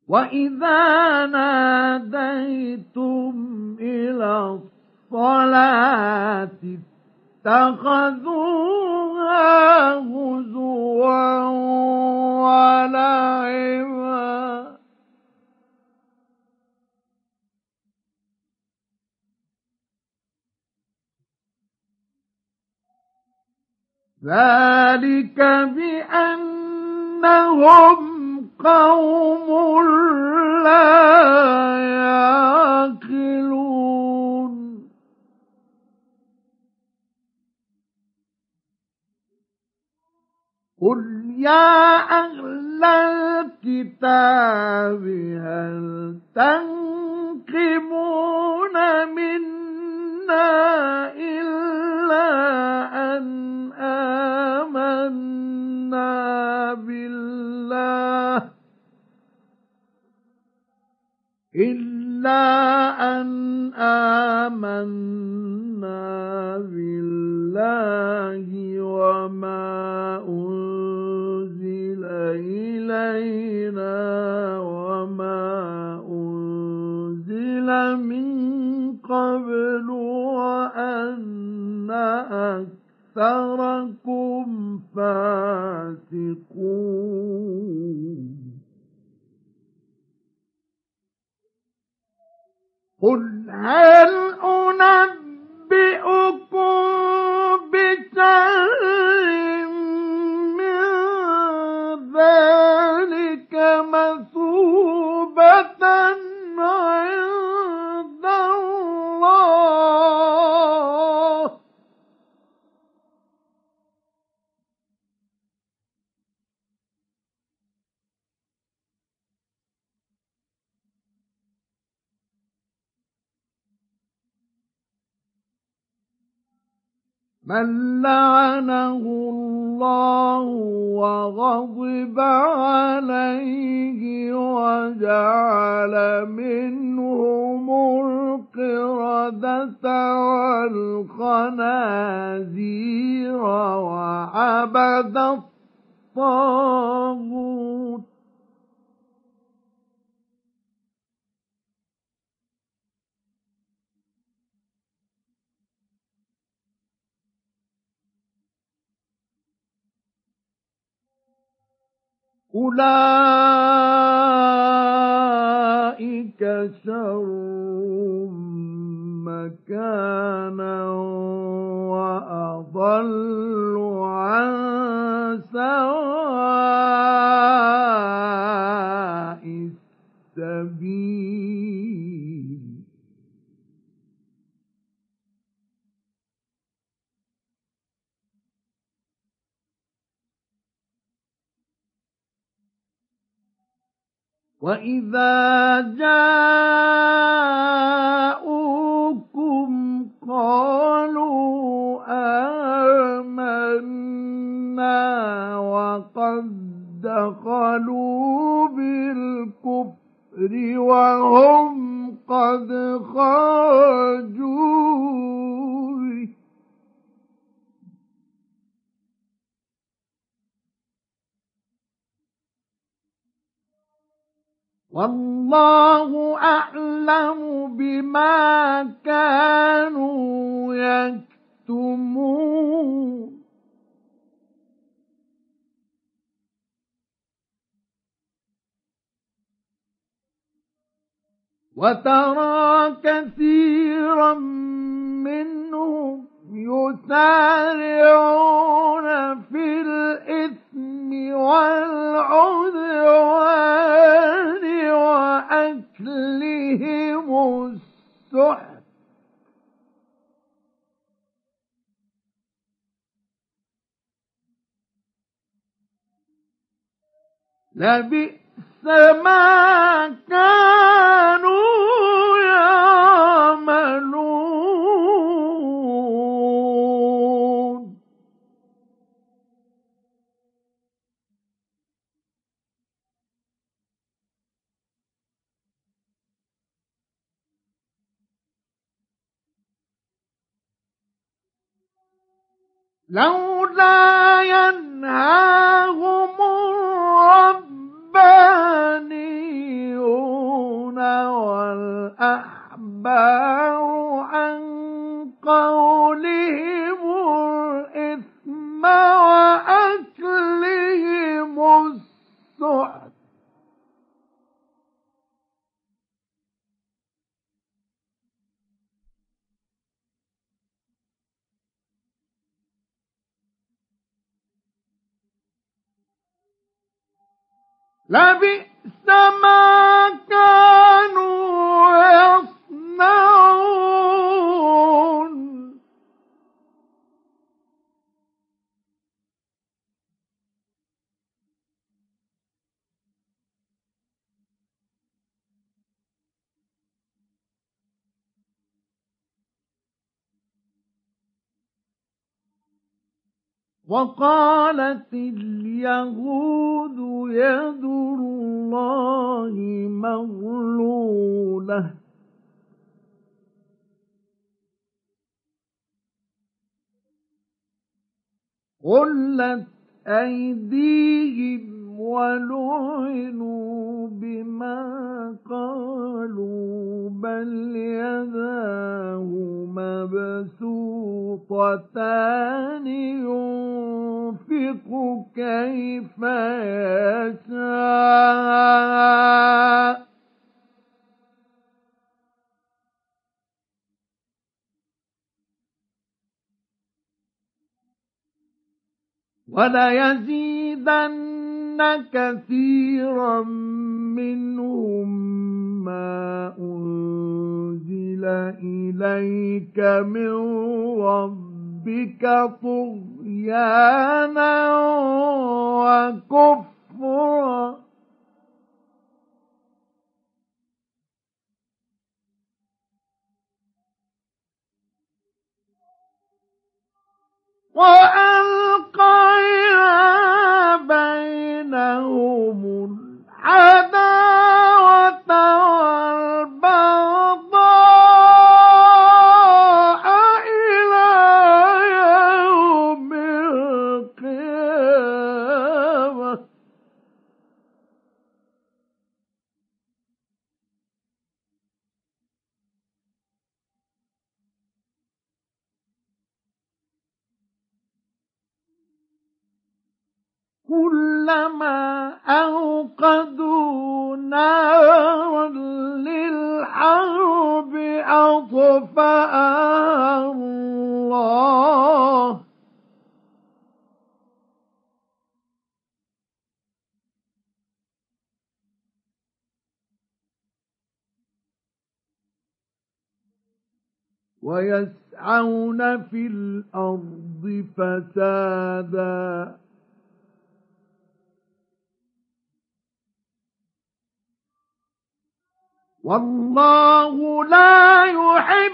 وَإِذَا نَادَيْتُمْ إِلَى الصَّلَاةِ اتَّخَذُوهَا هُزُوًا وَلَعِبًا ذَلِكَ بِأَنَّهُمْ قَوْمٌ لَّا يَعْقِلُونَ قُلْ يَا أَهْلَ الْكِتَابِ هَلْ تَنقِمُونَ مِنَّا إِلَّا أَنْ آمَنَّا بِاللَّهِ وَمَا أُنزِلَ إِلَيْنَا وَمَا أُنزِلَ مِن قَبْلُ وَأَنَّ أَكْثَرَكُمْ فَاسِقُونَ قُلْ هَلْ أُنَبِّئُكُم بِشَرٍّ مِّن ذَلِكَ مَثُوبَةً عِندَ اللَّهِ مَن لَّعَنَهُ اللَّهُ وَغَضِبَ عَلَيْهِ وَجَعَلَ مِنْهُمُ الْقِرَدَةَ وَالْخَنَازِيرَ وَعَبَدَ الطَّاغُوتَ أُولَئِكَ شَرٌّ مَّكَانًا وَأَضَلُّ عَن سَوَاءِ السَّبِيلِ وَإِذَا جَاءُوكُمْ قَالُوا آمَنَّا وَقَدْ دَخَلُوا بِالْكُفْرِ وَهُمْ قَدْ خَرَجُوا بِهِ وَاللَّهُ أَعْلَمُ بِمَا كَانُوا يَكْتُمُونَ وَتَرَى كَثِيرًا مِّنْهُمْ يُسَارِعُونَ فِي الْإِثْمِ وَالْعُدْوَانِ وَأَكْلِهِمُ السُّحْتَ لَبِئْسَ مَا كَانُوا يَعْمَلُونَ لولا ينهاهم الربانيون الأخبار عن قولهم الإثم وأكلهم السحت لبئس ما كانوا يصنعون وقالت اليهود يد الله مغلولة غلت أيديهم ولعنوا بما قالوا بل يداه مبسوطتان ينفق كيف يشاء وليزيدن كثيرا منهم ما أنزل إليك من ربك طغيانا وكفرا وألقينا بينهم العداوة والبغضاء إلى يوم القيامة كلما أوقدوا نارا للحرب أطفأها الله ويسعون في الأرض فسادا والله لا يحب